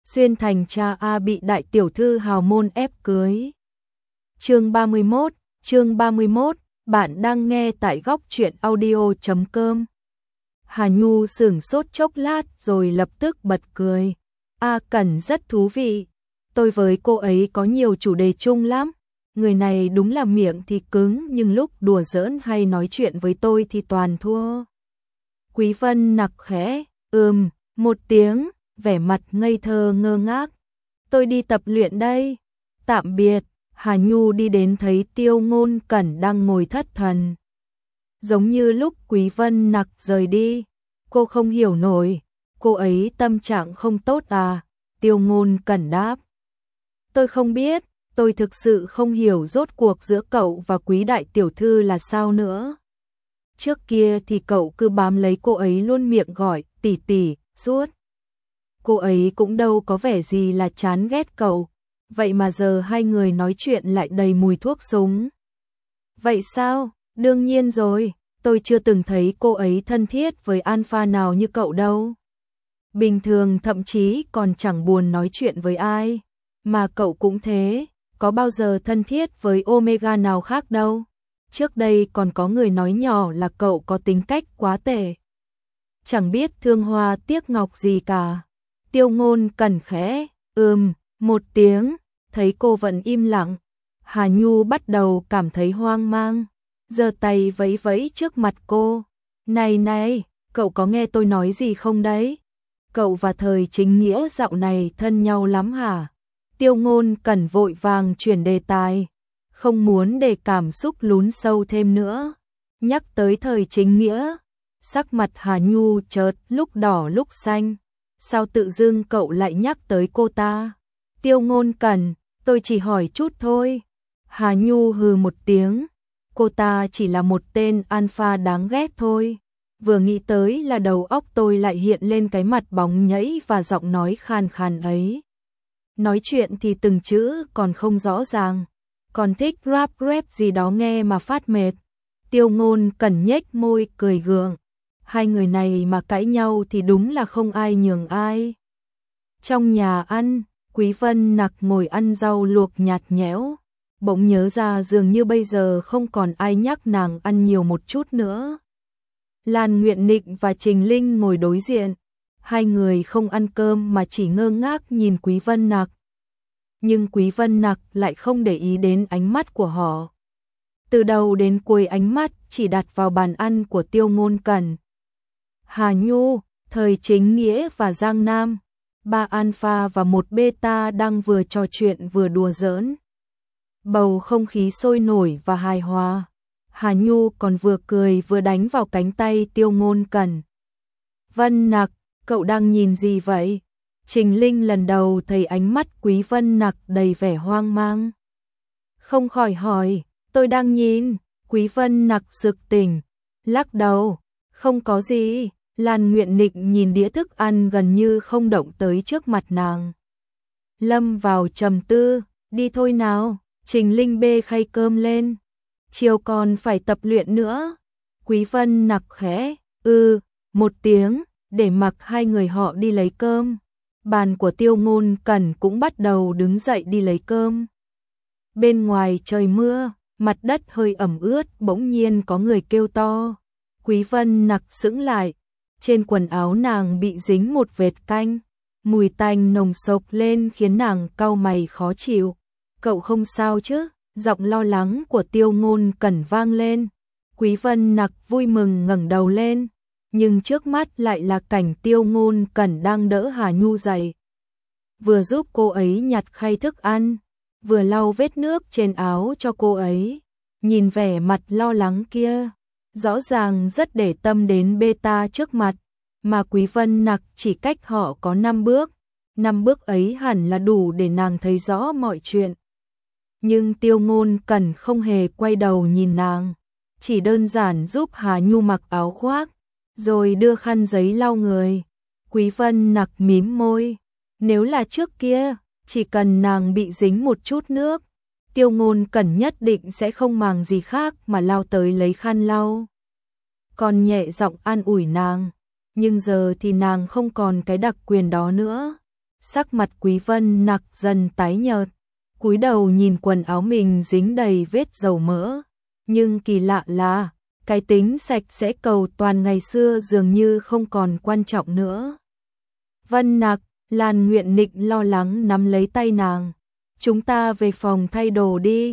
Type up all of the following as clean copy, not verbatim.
Xuyên thành cha A bị đại tiểu thư hào môn ép cưới. Chương 31, bạn đang nghe tại góc truyện audio.com. Hà Nhu sửng sốt chốc lát rồi lập tức bật cười. A Cẩn rất thú vị, tôi với cô ấy có nhiều chủ đề chung lắm. Người này đúng là miệng thì cứng nhưng lúc đùa giỡn hay nói chuyện với tôi thì toàn thua. Quý Vân nặc khẽ, một tiếng, vẻ mặt ngây thơ ngơ ngác. Tôi đi tập luyện đây. Tạm biệt. Hà Nhu đi đến thấy Tiêu Ngôn Cẩn đang ngồi thất thần. Giống như lúc Quý Vân nặc rời đi. Cô không hiểu nổi, cô ấy tâm trạng không tốt à? Tiêu Ngôn Cẩn đáp. Tôi không biết, tôi thực sự không hiểu rốt cuộc giữa cậu và Quý đại tiểu thư là sao nữa. Trước kia thì cậu cứ bám lấy cô ấy luôn miệng gọi tỷ tỷ suốt. Cô ấy cũng đâu có vẻ gì là chán ghét cậu, vậy mà giờ hai người nói chuyện lại đầy mùi thuốc súng. Vậy sao? Đương nhiên rồi, tôi chưa từng thấy cô ấy thân thiết với alpha nào như cậu đâu. Bình thường thậm chí còn chẳng buồn nói chuyện với ai, mà cậu cũng thế, có bao giờ thân thiết với omega nào khác đâu. Trước đây còn có người nói nhỏ là cậu có tính cách quá tệ, chẳng biết thương hoa tiếc ngọc gì cả. Tiêu Ngôn Cẩn khẽ, một tiếng, thấy cô vẫn im lặng. Hà Nhu bắt đầu cảm thấy hoang mang, giơ tay vẫy vẫy trước mặt cô. Này, cậu có nghe tôi nói gì không đấy? Cậu và Thời Chính Nghĩa dạo này thân nhau lắm hả? Tiêu Ngôn Cẩn vội vàng chuyển đề tài, không muốn để cảm xúc lún sâu thêm nữa. Nhắc tới Thời Chính Nghĩa, sắc mặt Hà Nhu chợt lúc đỏ lúc xanh. Sao tự dưng cậu lại nhắc tới cô ta? Tiêu Ngôn Cẩn, tôi chỉ hỏi chút thôi. Hà Nhu hừ một tiếng, cô ta chỉ là một tên alpha đáng ghét thôi. Vừa nghĩ tới là đầu óc tôi lại hiện lên cái mặt bóng nhẫy và giọng nói khàn khàn ấy. Nói chuyện thì từng chữ còn không rõ ràng, còn thích rap gì đó nghe mà phát mệt. Tiêu Ngôn Cẩn nhếch môi cười gượng. Hai người này mà cãi nhau thì đúng là không ai nhường ai. Trong nhà ăn, Quý Vân nặc ngồi ăn rau luộc nhạt nhẽo, bỗng nhớ ra dường như bây giờ không còn ai nhắc nàng ăn nhiều một chút nữa. Lan Nguyện Nịnh và Trình Linh ngồi đối diện, hai người không ăn cơm mà chỉ ngơ ngác nhìn Quý Vân nặc. Nhưng Quý Vân nặc lại không để ý đến ánh mắt của họ. Từ đầu đến cuối ánh mắt chỉ đặt vào bàn ăn của Tiêu Ngôn Cẩn. Hà Nhu, Thời Chính Nghĩa và Giang Nam, ba alpha và một beta đang vừa trò chuyện vừa đùa giỡn. Bầu không khí sôi nổi và hài hòa. Hà Nhu còn vừa cười vừa đánh vào cánh tay Tiêu Ngôn Cẩn. Vân nặc, cậu đang nhìn gì vậy? Trình Linh lần đầu thấy ánh mắt Quý Vân nặc đầy vẻ hoang mang. Không khỏi hỏi, tôi đang nhìn. Quý Vân nặc sực tỉnh, lắc đầu, không có gì. Lan Nguyện Nịnh nhìn đĩa thức ăn gần như không động tới trước mặt nàng. Lâm vào trầm tư, đi thôi nào. Trình Linh bê khay cơm lên. Chiều còn phải tập luyện nữa. Quý Vân nặc khẽ, một tiếng, để mặc hai người họ đi lấy cơm. Bàn của Tiêu Ngôn Cẩn cũng bắt đầu đứng dậy đi lấy cơm. Bên ngoài trời mưa, mặt đất hơi ẩm ướt, bỗng nhiên có người kêu to. Quý Vân nặc sững lại. Trên quần áo nàng bị dính một vệt canh, mùi tanh nồng sộc lên khiến nàng cau mày khó chịu. Cậu không sao chứ? Giọng lo lắng của Tiêu Ngôn Cẩn vang lên. Quý Vân nặc vui mừng ngẩng đầu lên, nhưng trước mắt lại là cảnh Tiêu Ngôn Cẩn đang đỡ Hà Nhu dậy. Vừa giúp cô ấy nhặt khay thức ăn, vừa lau vết nước trên áo cho cô ấy. Nhìn vẻ mặt lo lắng kia, rõ ràng rất để tâm đến beta trước mặt, mà Quý Vân nặc chỉ cách họ có 5 bước. 5 bước ấy hẳn là đủ để nàng thấy rõ mọi chuyện. Nhưng Tiêu Ngôn Cẩn không hề quay đầu nhìn nàng, chỉ đơn giản giúp Hà Nhu mặc áo khoác, rồi đưa khăn giấy lau người. Quý Vân nặc mím môi, nếu là trước kia, chỉ cần nàng bị dính một chút nước, Tiêu Ngôn Cẩn nhất định sẽ không màng gì khác mà lao tới lấy khăn lau. Còn nhẹ giọng an ủi nàng, nhưng giờ thì nàng không còn cái đặc quyền đó nữa. sắc mặt Quý Vân Nặc dần tái nhợt, cúi đầu nhìn quần áo mình dính đầy vết dầu mỡ, nhưng kỳ lạ là cái tính sạch sẽ cầu toàn ngày xưa dường như không còn quan trọng nữa. Vân Nặc, Lan Nguyện Nịnh lo lắng nắm lấy tay nàng. Chúng ta về phòng thay đồ đi.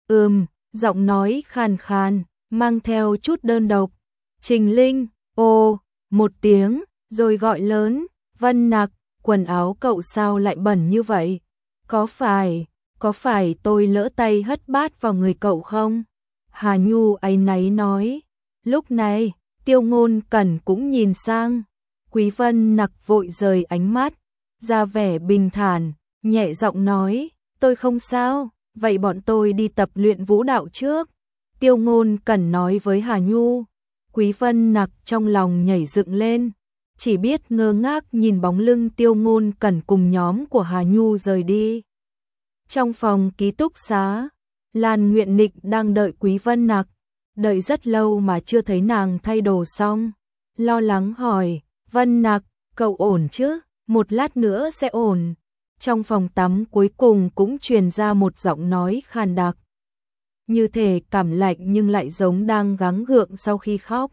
Giọng nói khàn khàn, mang theo chút đơn độc. Trình Linh, một tiếng, rồi gọi lớn, Vân Nặc, quần áo cậu sao lại bẩn như vậy? Có phải tôi lỡ tay hất bát vào người cậu không? Hà Nhu áy náy nói. Lúc này, Tiêu Ngôn Cẩn cũng nhìn sang. Quý Vân Nặc vội rời ánh mắt, ra vẻ bình thản, nhẹ giọng nói, tôi không sao, vậy bọn tôi đi tập luyện vũ đạo trước. Tiêu Ngôn Cẩn nói với Hà Nhu. Quý Vân Nặc trong lòng nhảy dựng lên, chỉ biết ngơ ngác nhìn bóng lưng Tiêu Ngôn Cẩn cùng nhóm của Hà Nhu rời đi. Trong phòng ký túc xá, Lan Nguyện Nịnh đang đợi Quý Vân Nặc, đợi rất lâu mà chưa thấy nàng thay đồ xong, lo lắng hỏi, Vân Nặc, cậu ổn chứ? Một lát nữa sẽ ổn. Trong phòng tắm cuối cùng cũng truyền ra một giọng nói khàn đặc, như thể cảm lạnh nhưng lại giống đang gắng gượng sau khi khóc.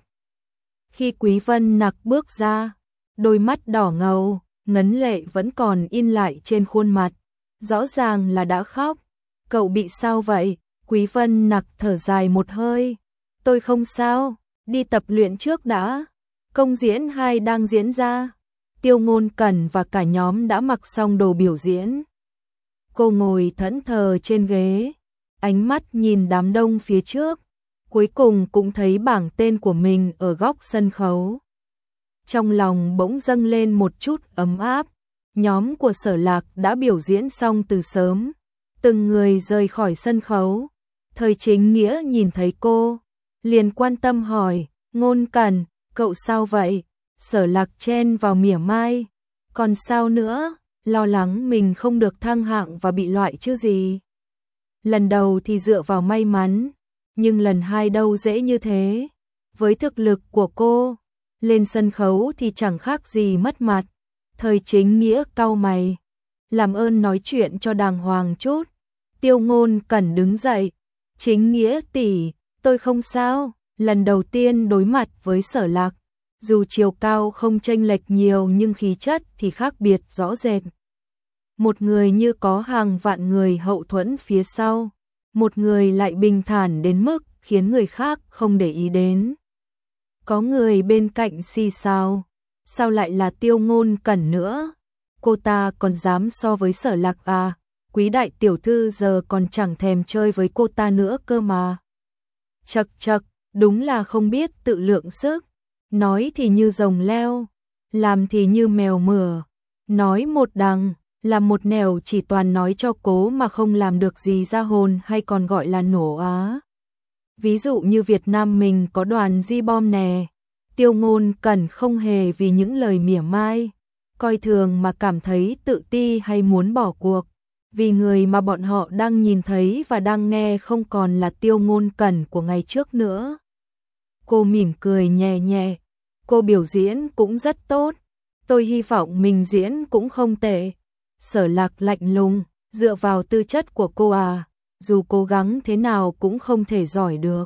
Khi Quý Vân Nặc bước ra, đôi mắt đỏ ngầu, ngấn lệ vẫn còn in lại trên khuôn mặt, rõ ràng là đã khóc. Cậu bị sao vậy? Quý Vân Nặc thở dài một hơi. Tôi không sao, đi tập luyện trước đã. Công diễn 2 đang diễn ra. Tiêu Ngôn Cẩn và cả nhóm đã mặc xong đồ biểu diễn. Cô ngồi thẫn thờ trên ghế, ánh mắt nhìn đám đông phía trước, cuối cùng cũng thấy bảng tên của mình ở góc sân khấu. Trong lòng bỗng dâng lên một chút ấm áp, nhóm của Sở Lạc đã biểu diễn xong từ sớm, từng người rời khỏi sân khấu. Thời Chính Nghĩa nhìn thấy cô, liền quan tâm hỏi, Ngôn Cẩn, cậu sao vậy? Sở Lạc chen vào mỉa mai, còn sao nữa, lo lắng mình không được thăng hạng và bị loại chứ gì. Lần đầu thì dựa vào may mắn, nhưng lần 2 đâu dễ như thế. Với thực lực của cô, lên sân khấu thì chẳng khác gì mất mặt. Thời Chính Nghĩa cau mày, làm ơn nói chuyện cho đàng hoàng chút. Tiêu Ngôn Cẩn đứng dậy, Chính Nghĩa tỷ, tôi không sao, lần đầu tiên đối mặt với Sở Lạc. Dù chiều cao không chênh lệch nhiều nhưng khí chất thì khác biệt rõ rệt. Một người như có hàng vạn người hậu thuẫn phía sau, một người lại bình thản đến mức khiến người khác không để ý đến. Có người bên cạnh xì xào, sao lại là Tiêu Ngôn Cẩn nữa? Cô ta còn dám so với Sở Lạc à? Quý đại tiểu thư giờ còn chẳng thèm chơi với cô ta nữa cơ mà. Chậc chậc, đúng là không biết tự lượng sức. Nói thì như rồng leo, làm thì như mèo mửa. Nói một đằng, làm một nẻo, chỉ toàn nói cho cố mà không làm được gì ra hồn, hay còn gọi là nổ á. Ví dụ như Việt Nam mình có đoàn di bom nè. Tiêu Ngôn Cẩn không hề vì những lời mỉa mai, coi thường mà cảm thấy tự ti hay muốn bỏ cuộc. Vì người mà bọn họ đang nhìn thấy và đang nghe không còn là Tiêu Ngôn Cẩn của ngày trước nữa. Cô mỉm cười nhẹ nhẹ. Cô biểu diễn cũng rất tốt. Tôi hy vọng mình diễn cũng không tệ. Sở Lạc lạnh lùng, dựa vào tư chất của cô à, dù cố gắng thế nào cũng không thể giỏi được.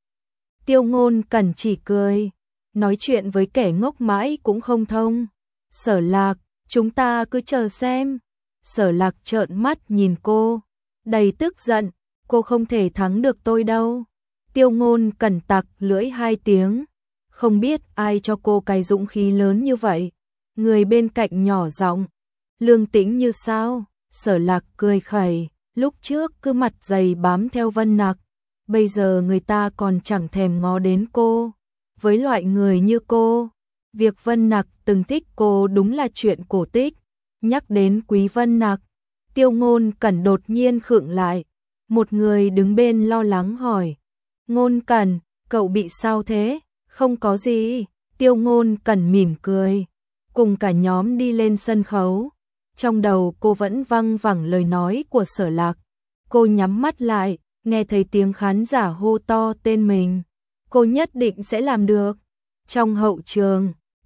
Tiêu Ngôn Cẩn chỉ cười, nói chuyện với kẻ ngốc mãi cũng không thông. Sở Lạc, chúng ta cứ chờ xem. Sở Lạc trợn mắt nhìn cô, đầy tức giận, cô không thể thắng được tôi đâu. Tiêu Ngôn Cẩn tặc lưỡi 2 tiếng, không biết ai cho cô cái dũng khí lớn như vậy. Người bên cạnh nhỏ giọng, Lương Tĩnh như sao? Sở Lạc cười khẩy, lúc trước cứ mặt dày bám theo Vân Nặc, bây giờ người ta còn chẳng thèm ngó đến cô. Với loại người như cô, việc Vân Nặc từng thích cô đúng là chuyện cổ tích. Nhắc đến Quý Vân Nặc, Tiêu Ngôn Cẩn đột nhiên khựng lại. Một người đứng bên lo lắng hỏi, Ngôn Cẩn, cậu bị sao thế? Không có gì. Tiêu Ngôn Cẩn mỉm cười, cùng cả nhóm đi lên sân khấu. Trong đầu cô vẫn văng vẳng lời nói của Sở Lạc. Cô nhắm mắt lại, nghe thấy tiếng khán giả hô to tên mình. Cô nhất định sẽ làm được. Trong hậu trường,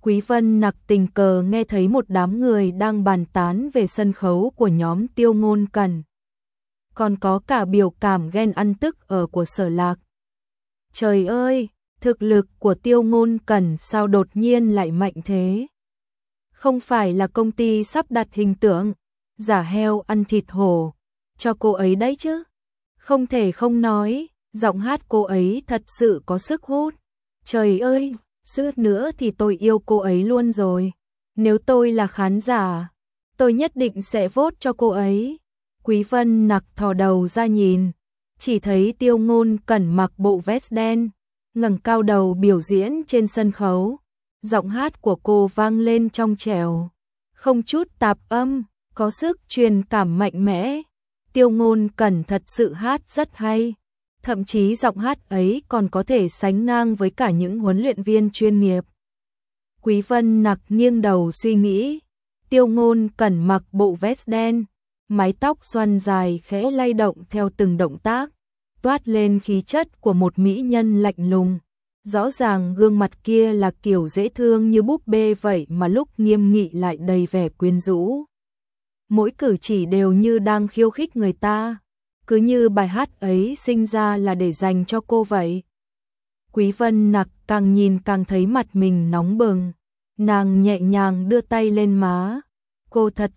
Quý Vân Nặc tình cờ nghe thấy một đám người đang bàn tán về sân khấu của nhóm Tiêu Ngôn Cẩn. Còn có cả biểu cảm ghen ăn tức ở của Sở Lạc. Trời ơi, thực lực của Tiêu Ngôn Cẩn sao đột nhiên lại mạnh thế? Không phải là công ty sắp đặt hình tượng giả heo ăn thịt hổ cho cô ấy đấy chứ? Không thể không nói, giọng hát cô ấy thật sự có sức hút. Trời ơi, suýt nữa thì tôi yêu cô ấy luôn rồi. Nếu tôi là khán giả, tôi nhất định sẽ vote cho cô ấy. Quý Vân Nặc thò đầu ra nhìn, chỉ thấy Tiêu Ngôn Cẩn mặc bộ vest đen, ngẩng cao đầu biểu diễn trên sân khấu. Giọng hát của cô vang lên trong trẻo, không chút tạp âm, có sức truyền cảm mạnh mẽ. Tiêu Ngôn Cẩn thật sự hát rất hay, thậm chí giọng hát ấy còn có thể sánh ngang với cả những huấn luyện viên chuyên nghiệp. Quý Vân Nặc nghiêng đầu suy nghĩ, Tiêu Ngôn Cẩn mặc bộ vest đen, mái tóc xoăn dài khẽ lay động theo từng động tác, toát lên khí chất của một mỹ nhân lạnh lùng. Rõ ràng gương mặt kia là kiểu dễ thương như búp bê vậy mà lúc nghiêm nghị lại đầy vẻ quyến rũ. Mỗi cử chỉ đều như đang khiêu khích người ta, cứ như bài hát ấy sinh ra là để dành cho cô vậy. Quý Vân Nặc càng nhìn càng thấy mặt mình nóng bừng, nàng nhẹ nhàng đưa tay lên má. Cô thật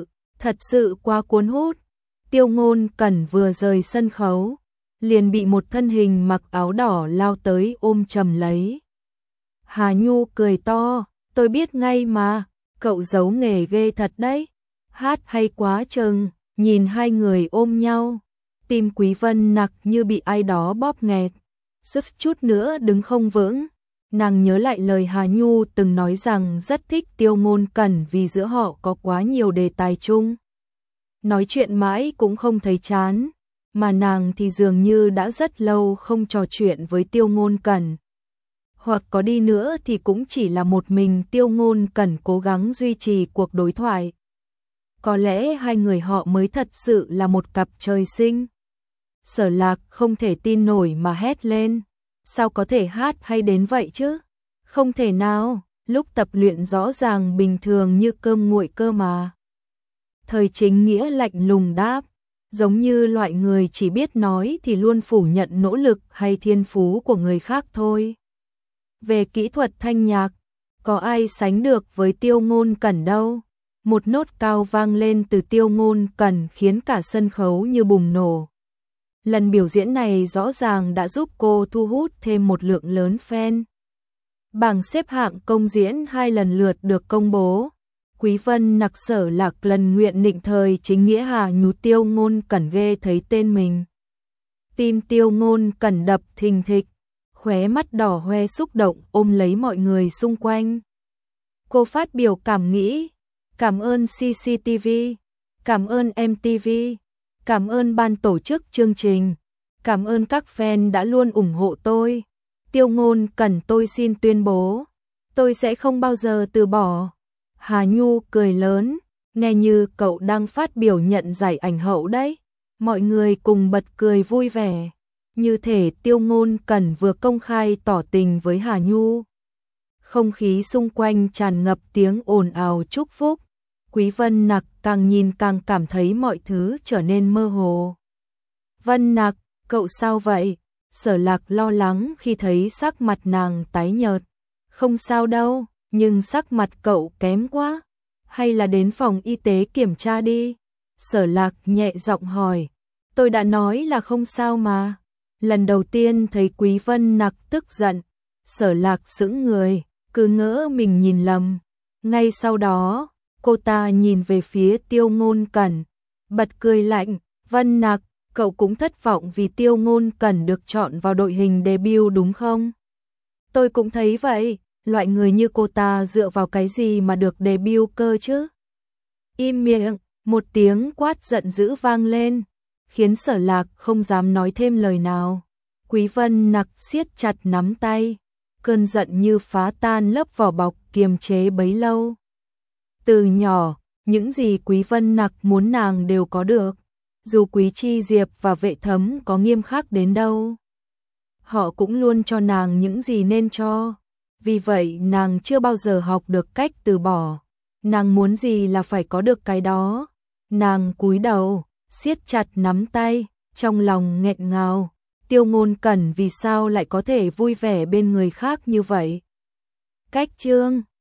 sự quá cuốn hút. Tiêu Ngôn Cẩn vừa rời sân khấu, liền bị một thân hình mặc áo đỏ lao tới ôm chầm lấy. Hà Nhu cười to, tôi biết ngay mà, cậu giấu nghề ghê thật đấy, hát hay quá chừng. Nhìn hai người ôm nhau, tim Quý Vân Nặc như bị ai đó bóp nghẹt, suýt chút nữa đứng không vững. Nàng nhớ lại lời Hà Nhu từng nói rằng rất thích Tiêu Ngôn Cẩn vì giữa họ có quá nhiều đề tài chung. Nói chuyện mãi cũng không thấy chán, mà nàng thì dường như đã rất lâu không trò chuyện với Tiêu Ngôn Cẩn. Hoặc có đi nữa thì cũng chỉ là một mình Tiêu Ngôn Cẩn cố gắng duy trì cuộc đối thoại. Có lẽ hai người họ mới thật sự là một cặp trời sinh. Sở Lạc không thể tin nổi mà hét lên. Sao có thể hát hay đến vậy chứ? Không thể nào, lúc tập luyện rõ ràng bình thường như cơm nguội cơ mà. Thời Chính Nghĩa lạnh lùng đáp, giống như loại người chỉ biết nói thì luôn phủ nhận nỗ lực hay thiên phú của người khác thôi. Về kỹ thuật thanh nhạc, có ai sánh được với Tiêu Ngôn Cẩn đâu. Một nốt cao vang lên từ Tiêu Ngôn Cẩn khiến cả sân khấu như bùng nổ. Lần biểu diễn này rõ ràng đã giúp cô thu hút thêm một lượng lớn fan. Bảng xếp hạng công diễn 2 lần lượt được công bố. Quý Vân Nặc Sở Lạc lần nguyện nịnh thời Chính Nghĩa Hà Nhu Tiêu Ngôn Cẩn ghê thấy tên mình. Tim Tiêu Ngôn Cẩn đập thình thịch, khóe mắt đỏ hoe xúc động ôm lấy mọi người xung quanh. Cô phát biểu cảm nghĩ, cảm ơn CCTV, cảm ơn MTV, cảm ơn ban tổ chức chương trình, cảm ơn các fan đã luôn ủng hộ tôi. Tiêu Ngôn Cẩn tôi xin tuyên bố, tôi sẽ không bao giờ từ bỏ. Hà Nhu cười lớn, nghe như cậu đang phát biểu nhận giải ảnh hậu đấy. Mọi người cùng bật cười vui vẻ, như thể Tiêu Ngôn Cẩn vừa công khai tỏ tình với Hà Nhu. Không khí xung quanh tràn ngập tiếng ồn ào chúc phúc. Quý Vân Nặc càng nhìn càng cảm thấy mọi thứ trở nên mơ hồ. Vân Nặc, cậu sao vậy? Sở Lạc lo lắng khi thấy sắc mặt nàng tái nhợt. Không sao đâu, nhưng sắc mặt cậu kém quá. Hay là đến phòng y tế kiểm tra đi. Sở Lạc nhẹ giọng hỏi. Tôi đã nói là không sao mà. Lần đầu tiên thấy Quý Vân Nặc tức giận, Sở Lạc sững người, cứ ngỡ mình nhìn lầm. Ngay sau đó, cô ta nhìn về phía Tiêu Ngôn Cẩn, bật cười lạnh. Vân Nặc, cậu cũng thất vọng vì Tiêu Ngôn Cẩn được chọn vào đội hình debut đúng không? Tôi cũng thấy vậy, loại người như cô ta dựa vào cái gì mà được debut cơ chứ? Im miệng, một tiếng quát giận dữ vang lên, khiến Sở Lạc không dám nói thêm lời nào. Quý Vân Nặc siết chặt nắm tay, cơn giận như phá tan lớp vỏ bọc kiềm chế bấy lâu. Từ nhỏ, những gì Quý Vân Nặc muốn nàng đều có được, dù Quý Chi Diệp và Vệ Thấm có nghiêm khắc đến đâu. Họ cũng luôn cho nàng những gì nên cho. vì vậy nàng chưa bao giờ học được cách từ bỏ. Nàng muốn gì là phải có được cái đó. Nàng cúi đầu, siết chặt nắm tay, trong lòng nghẹn ngào. Tiêu Ngôn Cẩn vì sao lại có thể vui vẻ bên người khác như vậy? Cách chương